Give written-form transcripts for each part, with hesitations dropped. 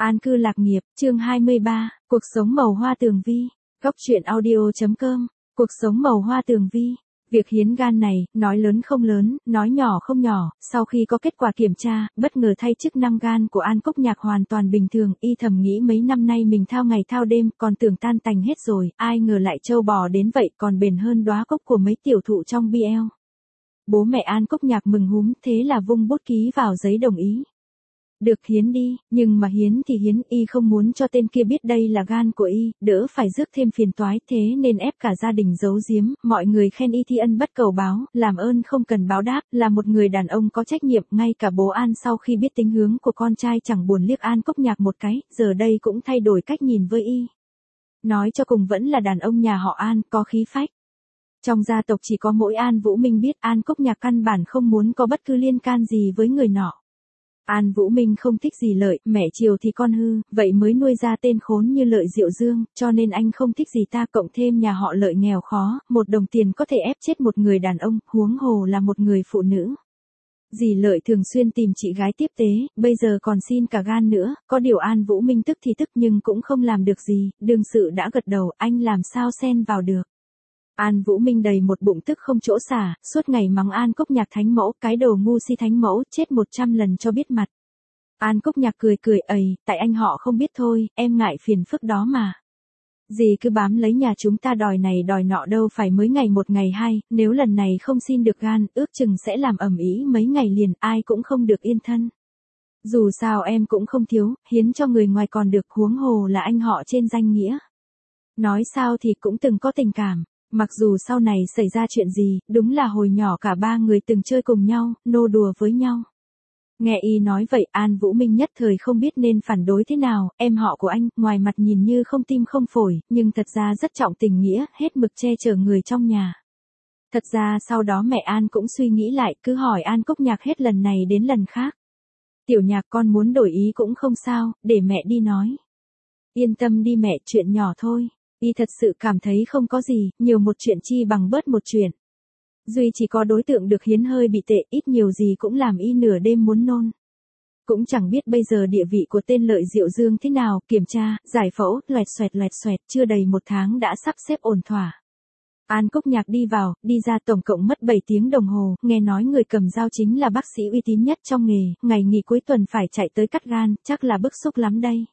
An cư lạc nghiệp, chương 23, cuộc sống màu hoa tường vi. Góc truyện audio.com, cuộc sống màu hoa tường vi. Việc hiến gan này, nói lớn không lớn, nói nhỏ không nhỏ, sau khi có kết quả kiểm tra, bất ngờ thay chức năng gan của An Cúc Nhạc hoàn toàn bình thường, y thầm nghĩ mấy năm nay mình thao ngày thao đêm, còn tưởng tan tành hết rồi, ai ngờ lại trâu bò đến vậy, còn bền hơn đóa cúc của mấy tiểu thụ trong BL. Bố mẹ An Cúc Nhạc mừng húm, thế là vung bút ký vào giấy đồng ý. Được hiến đi, nhưng mà hiến thì hiến, y không muốn cho tên kia biết đây là gan của y, đỡ phải rước thêm phiền toái, thế nên ép cả gia đình giấu giếm, mọi người khen y thi ân bất cầu báo, làm ơn không cần báo đáp, là một người đàn ông có trách nhiệm, ngay cả bố An sau khi biết tính hướng của con trai chẳng buồn liếc An Cúc Nhạc một cái, giờ đây cũng thay đổi cách nhìn với y. Nói cho cùng vẫn là đàn ông nhà họ An, có khí phách. Trong gia tộc chỉ có mỗi An Vũ Minh biết An Cúc Nhạc căn bản không muốn có bất cứ liên can gì với người nọ. An Vũ Minh không thích gì Lợi, mẹ chiều thì con hư, vậy mới nuôi ra tên khốn như Lợi Diệu Dương, cho nên anh không thích gì ta, cộng thêm nhà họ Lợi nghèo khó, một đồng tiền có thể ép chết một người đàn ông, huống hồ là một người phụ nữ. Dì Lợi thường xuyên tìm chị gái tiếp tế, bây giờ còn xin cả gan nữa, có điều An Vũ Minh tức thì tức nhưng cũng không làm được gì, đương sự đã gật đầu, anh làm sao xen vào được. An Vũ Minh đầy một bụng tức không chỗ xả, suốt ngày mắng An Cúc Nhạc thánh mẫu, cái đồ ngu si thánh mẫu, chết 100 lần cho biết mặt. An Cúc Nhạc cười cười, tại anh họ không biết thôi, em ngại phiền phức đó mà. Dì cứ bám lấy nhà chúng ta đòi này đòi nọ đâu phải mới ngày một ngày hai, nếu lần này không xin được gan, ước chừng sẽ làm ầm ĩ mấy ngày liền, ai cũng không được yên thân. Dù sao em cũng không thiếu, hiến cho người ngoài còn được, huống hồ là anh họ trên danh nghĩa. Nói sao thì cũng từng có tình cảm. Mặc dù sau này xảy ra chuyện gì, đúng là hồi nhỏ cả ba người từng chơi cùng nhau, nô đùa với nhau. Nghe y nói vậy, An Vũ Minh nhất thời không biết nên phản đối thế nào, em họ của anh, ngoài mặt nhìn như không tim không phổi, nhưng thật ra rất trọng tình nghĩa, hết mực che chở người trong nhà. Thật ra sau đó mẹ An cũng suy nghĩ lại, cứ hỏi An Cúc Nhạc hết lần này đến lần khác. Tiểu Nhạc con muốn đổi ý cũng không sao, để mẹ đi nói. Yên tâm đi mẹ, chuyện nhỏ thôi. Y thật sự cảm thấy không có gì, nhiều một chuyện chi bằng bớt một chuyện. Duy chỉ có đối tượng được hiến hơi bị tệ, ít nhiều gì cũng làm y nửa đêm muốn nôn. Cũng chẳng biết bây giờ địa vị của tên Lợi Diệu Dương thế nào, kiểm tra, giải phẫu, loẹt xoẹt, chưa đầy một tháng đã sắp xếp ổn thỏa. An Cúc Nhạc đi vào, đi ra tổng cộng mất 7 tiếng đồng hồ, nghe nói người cầm dao chính là bác sĩ uy tín nhất trong nghề, ngày nghỉ cuối tuần phải chạy tới cắt gan, chắc là bức xúc lắm đây.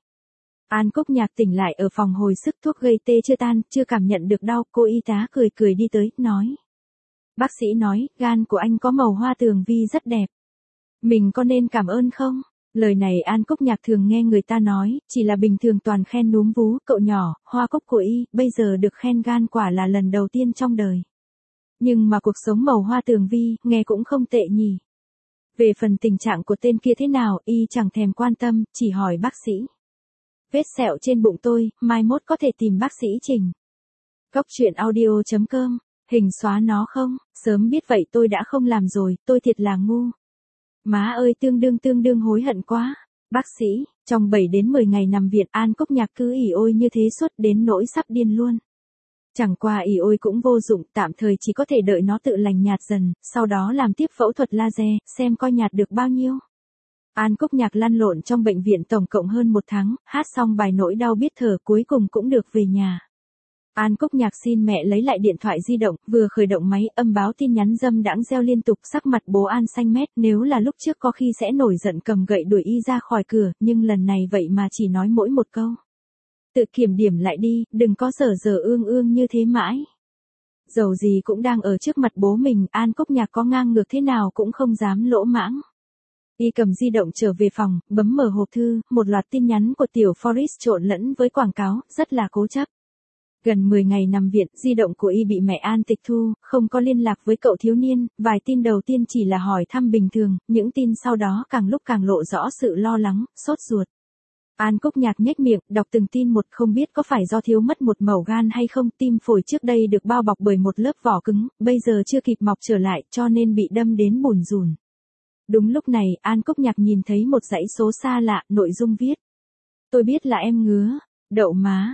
An Cúc Nhạc tỉnh lại ở phòng hồi sức, thuốc gây tê chưa tan, chưa cảm nhận được đau, cô y tá cười cười đi tới, nói. Bác sĩ nói, gan của anh có màu hoa tường vi rất đẹp. Mình có nên cảm ơn không? Lời này An Cúc Nhạc thường nghe người ta nói, chỉ là bình thường toàn khen núm vú, cậu nhỏ, hoa cúc của y, bây giờ được khen gan quả là lần đầu tiên trong đời. Nhưng mà cuộc sống màu hoa tường vi, nghe cũng không tệ nhỉ. Về phần tình trạng của tên kia thế nào, y chẳng thèm quan tâm, chỉ hỏi bác sĩ. Vết sẹo trên bụng tôi, mai mốt có thể tìm bác sĩ Trình. Góc truyện audio.com, hình xóa nó không, sớm biết vậy tôi đã không làm rồi, tôi thiệt là ngu. Má ơi tương đương hối hận quá. Bác sĩ, trong 7 đến 10 ngày nằm viện An Cúc Nhạc cứ ỉ ôi như thế suốt đến nỗi sắp điên luôn. Chẳng qua ỉ ôi cũng vô dụng, tạm thời chỉ có thể đợi nó tự lành nhạt dần, sau đó làm tiếp phẫu thuật laser, xem coi nhạt được bao nhiêu. An Cúc Nhạc lăn lộn trong bệnh viện tổng cộng hơn 1 tháng, hát xong bài nỗi đau biết thở cuối cùng cũng được về nhà. An Cúc Nhạc xin mẹ lấy lại điện thoại di động, vừa khởi động máy, âm báo tin nhắn dâm đãng reo liên tục, sắc mặt bố An xanh mét, nếu là lúc trước có khi sẽ nổi giận cầm gậy đuổi y ra khỏi cửa, nhưng lần này vậy mà chỉ nói mỗi một câu. Tự kiểm điểm lại đi, đừng có dở ương như thế mãi. Dầu gì cũng đang ở trước mặt bố mình, An Cúc Nhạc có ngang ngược thế nào cũng không dám lỗ mãng. Y cầm di động trở về phòng, bấm mở hộp thư, một loạt tin nhắn của tiểu Forrest trộn lẫn với quảng cáo, rất là cố chấp. Gần 10 ngày nằm viện, di động của y bị mẹ An tịch thu, không có liên lạc với cậu thiếu niên, vài tin đầu tiên chỉ là hỏi thăm bình thường, những tin sau đó càng lúc càng lộ rõ sự lo lắng, sốt ruột. An Cúc Nhạc nhếch miệng, đọc từng tin một, không biết có phải do thiếu mất một mẩu gan hay không, tim phổi trước đây được bao bọc bởi một lớp vỏ cứng, bây giờ chưa kịp mọc trở lại, cho nên bị đâm đến bùn rùn. Đúng lúc này, An Cúc Nhạc nhìn thấy một dãy số xa lạ, nội dung viết. Tôi biết là em ngứa, đậu má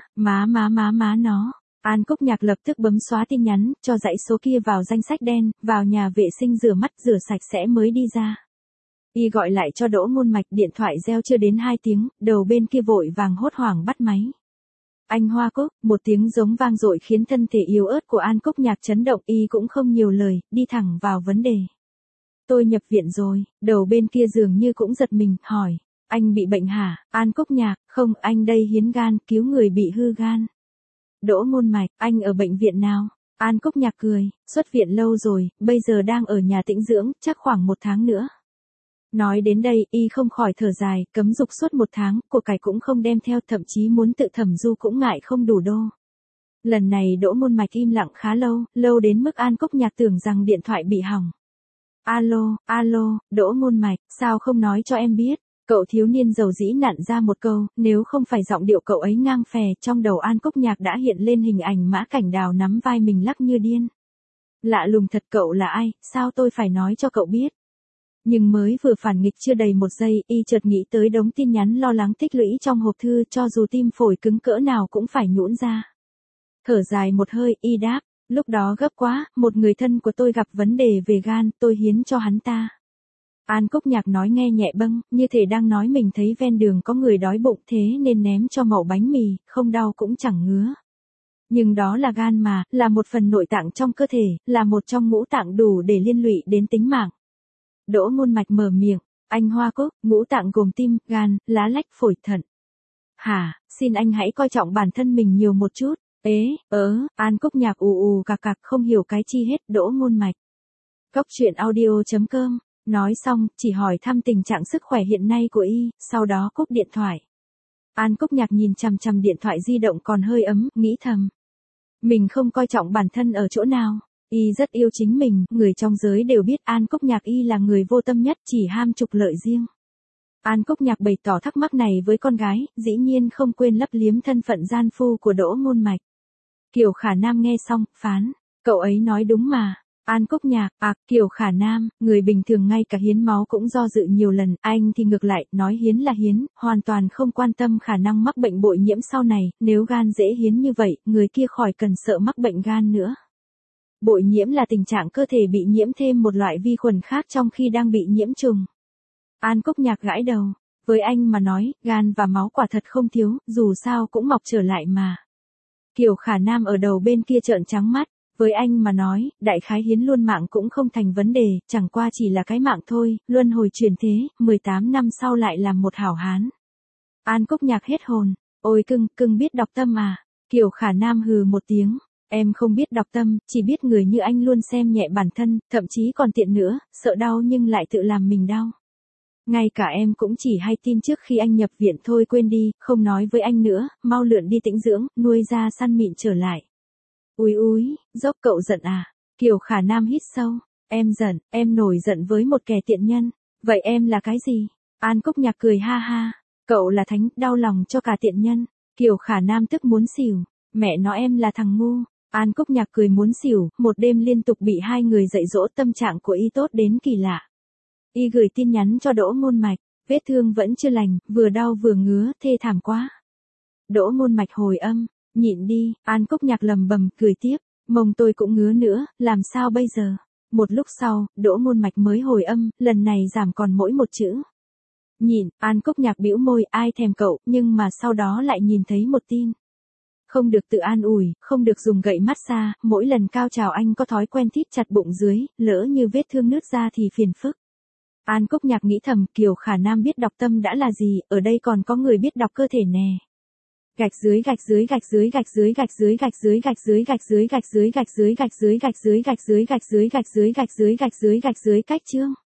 nó. An Cúc Nhạc lập tức bấm xóa tin nhắn, cho dãy số kia vào danh sách đen, vào nhà vệ sinh rửa mắt rửa sạch sẽ mới đi ra. Y gọi lại cho Đỗ Ngôn Mạch, điện thoại reo chưa đến 2 tiếng, đầu bên kia vội vàng hốt hoảng bắt máy. Anh Hoa Cúc, một tiếng giống vang dội khiến thân thể yếu ớt của An Cúc Nhạc chấn động, y cũng không nhiều lời, đi thẳng vào vấn đề. Tôi nhập viện rồi, đầu bên kia dường như cũng giật mình, hỏi. Anh bị bệnh hả? An Cúc Nhạc, không, anh đây hiến gan, cứu người bị hư gan. Đỗ Ngôn Mạch, anh ở bệnh viện nào? An Cúc Nhạc cười, xuất viện lâu rồi, bây giờ đang ở nhà tĩnh dưỡng, chắc khoảng 1 tháng nữa. Nói đến đây, y không khỏi thở dài, cấm dục suốt 1 tháng, của cải cũng không đem theo, thậm chí muốn tự thẩm du cũng ngại không đủ đô. Lần này Đỗ Ngôn Mạch im lặng khá lâu, lâu đến mức An Cúc Nhạc tưởng rằng điện thoại bị hỏng. Alo, Đỗ Ngôn Mạch, sao không nói cho em biết? Cậu thiếu niên dầu dĩ nặn ra một câu, nếu không phải giọng điệu cậu ấy ngang phè, trong đầu An Cúc Nhạc đã hiện lên hình ảnh Mã Cảnh Đào nắm vai mình lắc như điên. Lạ lùng thật, cậu là ai, sao tôi phải nói cho cậu biết? Nhưng mới vừa phản nghịch chưa đầy 1 giây, y chợt nghĩ tới đống tin nhắn lo lắng tích lũy trong hộp thư, cho dù tim phổi cứng cỡ nào cũng phải nhũn ra. Thở dài một hơi, y đáp, lúc đó gấp quá, một người thân của tôi gặp vấn đề về gan, tôi hiến cho hắn ta. An Cúc Nhạc nói nghe nhẹ bâng, như thể đang nói mình thấy ven đường có người đói bụng thế nên ném cho mẩu bánh mì, không đau cũng chẳng ngứa. Nhưng đó là gan mà, là một phần nội tạng trong cơ thể, là một trong ngũ tạng đủ để liên lụy đến tính mạng. Đỗ Ngôn Mạch mở miệng, anh Hoa Cúc, ngũ tạng gồm tim, gan, lá lách, phổi, thận. Hả, xin anh hãy coi trọng bản thân mình nhiều một chút. An Cúc Nhạc ù cạc cạc không hiểu cái chi hết. Đỗ Ngôn Mạch. Coctruyện.audio.com. Nói xong, chỉ hỏi thăm tình trạng sức khỏe hiện nay của y, sau đó cúp điện thoại. An Cúc Nhạc nhìn chằm chằm điện thoại di động còn hơi ấm, nghĩ thầm. Mình không coi trọng bản thân ở chỗ nào. Y rất yêu chính mình, người trong giới đều biết An Cúc Nhạc y là người vô tâm nhất, chỉ ham trục lợi riêng. An Cúc Nhạc bày tỏ thắc mắc này với con gái, dĩ nhiên không quên lấp liếm thân phận gian phu của Đỗ Ngôn Mạch. Kiều Khả Nam nghe xong, phán, cậu ấy nói đúng mà. An Cúc Nhạc, Kiều Khả Nam, người bình thường ngay cả hiến máu cũng do dự nhiều lần, anh thì ngược lại, nói hiến là hiến, hoàn toàn không quan tâm khả năng mắc bệnh bội nhiễm sau này, nếu gan dễ hiến như vậy, người kia khỏi cần sợ mắc bệnh gan nữa. Bội nhiễm là tình trạng cơ thể bị nhiễm thêm một loại vi khuẩn khác trong khi đang bị nhiễm trùng. An Cúc Nhạc gãi đầu, với anh mà nói, gan và máu quả thật không thiếu, dù sao cũng mọc trở lại mà. Kiều Khả Nam ở đầu bên kia trợn trắng mắt, với anh mà nói, đại khái hiến luôn mạng cũng không thành vấn đề, chẳng qua chỉ là cái mạng thôi, luân hồi chuyển thế, 18 năm sau lại làm một hảo hán. An Cúc Nhạc hết hồn, ôi cưng biết đọc tâm à? Kiều Khả Nam hừ một tiếng. Em không biết đọc tâm, chỉ biết người như anh luôn xem nhẹ bản thân, thậm chí còn tiện nữa, sợ đau nhưng lại tự làm mình đau. Ngay cả em cũng chỉ hay tin trước khi anh nhập viện thôi, quên đi, không nói với anh nữa, mau lượn đi tĩnh dưỡng, nuôi ra săn mịn trở lại. Úi, dốc cậu giận à? Kiều Khả Nam hít sâu, em giận, em nổi giận với một kẻ tiện nhân, vậy em là cái gì? An Cúc Nhạc cười ha ha, cậu là thánh, đau lòng cho cả tiện nhân. Kiều Khả Nam tức muốn xỉu, mẹ nó em là thằng ngu. An Cúc Nhạc cười muốn xỉu, một đêm liên tục bị hai người dạy dỗ, tâm trạng của y tốt đến kỳ lạ. Y gửi tin nhắn cho Đỗ Ngôn Mạch, vết thương vẫn chưa lành, vừa đau vừa ngứa, thê thảm quá. Đỗ Ngôn Mạch hồi âm, nhịn đi. An Cúc Nhạc lầm bầm, cười tiếp, mông tôi cũng ngứa nữa, làm sao bây giờ? Một lúc sau, Đỗ Ngôn Mạch mới hồi âm, lần này giảm còn mỗi một chữ. Nhịn. An Cúc Nhạc bĩu môi, ai thèm cậu, nhưng mà sau đó lại nhìn thấy một tin. Không được tự an ủi, không được dùng gậy massage, mỗi lần cao trào anh có thói quen thít chặt bụng dưới, lỡ như vết thương nứt ra thì phiền phức. An Cúc Nhạc nghĩ thầm, Kiều Khả Nam biết đọc tâm đã là gì, ở đây còn có người biết đọc cơ thể nè. Gạch dưới gạch dưới gạch dưới gạch dưới gạch dưới gạch dưới gạch dưới gạch dưới gạch dưới gạch dưới gạch dưới gạch dưới gạch dưới gạch dưới gạch dưới gạch dưới gạch dưới cách chương.